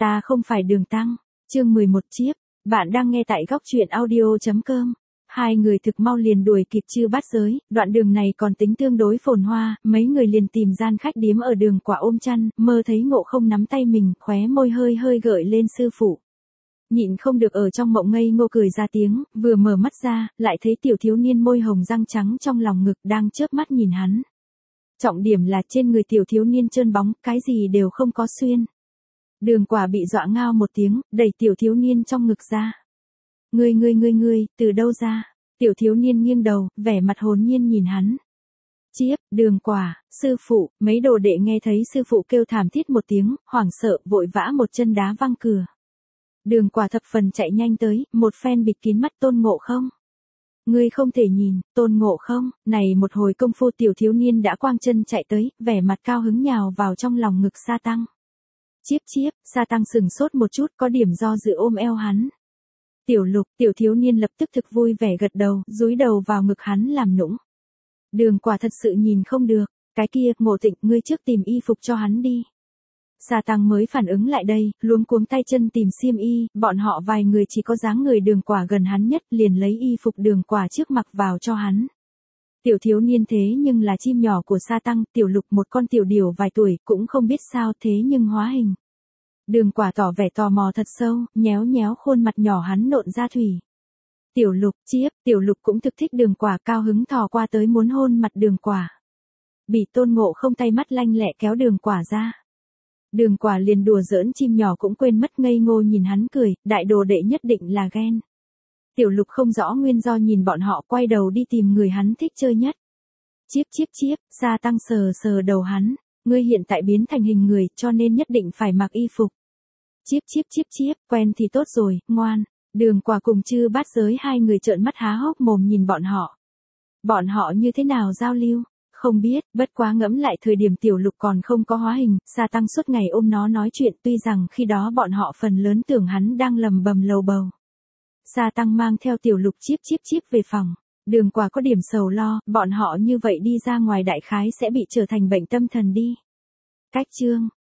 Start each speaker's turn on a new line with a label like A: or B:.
A: Ta không phải Đường Tăng. Chương 11 chiếp. Bạn đang nghe tại góc truyện audio.com. Hai người thực mau liền đuổi kịp Chư Bát Giới, đoạn đường này còn tính tương đối phồn hoa, mấy người liền tìm gian khách điếm ở đường quả ôm chăn, mơ thấy Ngộ Không nắm tay mình, khóe môi hơi hơi gợi lên sư phụ. Nhịn không được ở trong mộng ngây ngô cười ra tiếng, vừa mở mắt ra, lại thấy tiểu thiếu niên môi hồng răng trắng trong lòng ngực đang chớp mắt nhìn hắn. Trọng điểm là trên người tiểu thiếu niên trơn bóng, cái gì đều không có xuyên. Đường quả bị dọa ngao một tiếng, đẩy tiểu thiếu niên trong ngực ra. Ngươi, từ đâu ra? Tiểu thiếu niên nghiêng đầu, vẻ mặt hồn nhiên nhìn hắn. Chiếp, Đường quả, sư phụ, mấy đồ đệ nghe thấy sư phụ kêu thảm thiết một tiếng, hoảng sợ, vội vã một chân đá văng cửa. Đường quả thập phần chạy nhanh tới, một phen bịt kín mắt Tôn Ngộ Không. Ngươi không thể nhìn, Tôn Ngộ Không, này một hồi công phu tiểu thiếu niên đã quang chân chạy tới, vẻ mặt cao hứng nhào vào trong lòng ngực Sa Tăng. Chiếp, Sa Tăng sừng sốt một chút có điểm do dự ôm eo hắn. Tiểu Lục, tiểu thiếu niên lập tức thực vui vẻ gật đầu, dúi đầu vào ngực hắn làm nũng. Đường quả thật sự nhìn không được, cái kia, Ngộ Tịnh, ngươi trước tìm y phục cho hắn đi. Sa Tăng mới phản ứng lại đây, luống cuống tay chân tìm xiêm y, bọn họ vài người chỉ có dáng người Đường quả gần hắn nhất liền lấy y phục Đường quả trước mặc vào cho hắn. Tiểu thiếu niên thế nhưng là chim nhỏ của Sa Tăng, Tiểu Lục một con tiểu điểu vài tuổi, cũng không biết sao thế nhưng hóa hình. Đường quả tỏ vẻ tò mò thật sâu, nhéo nhéo khuôn mặt nhỏ hắn nộn ra thủy. Tiểu Lục, chiếp, Tiểu Lục cũng thực thích Đường quả, cao hứng thò qua tới muốn hôn mặt Đường quả. Bị Tôn Ngộ Không tay mắt lanh lẹ kéo Đường quả ra. Đường quả liền đùa giỡn chim nhỏ cũng quên mất ngây ngô nhìn hắn cười, đại đồ đệ nhất định là ghen. Tiểu Lục không rõ nguyên do nhìn bọn họ quay đầu đi tìm người hắn thích chơi nhất. Chiếp, Sa Tăng sờ đầu hắn, ngươi hiện tại biến thành hình người cho nên nhất định phải mặc y phục. Chiếp, quen thì tốt rồi, ngoan. Đường quả cùng Chư Bát Giới hai người trợn mắt há hốc mồm nhìn bọn họ. Bọn họ như thế nào giao lưu? Không biết, bất quá ngẫm lại thời điểm Tiểu Lục còn không có hóa hình, Sa Tăng suốt ngày ôm nó nói chuyện tuy rằng khi đó bọn họ phần lớn tưởng hắn đang lầm bầm lầu bầu. Sa Tăng mang theo Tiểu Lục chiếp về phòng. Đường quả có điểm sầu lo, bọn họ như vậy đi ra ngoài đại khái sẽ bị trở thành bệnh tâm thần đi. Cách chương.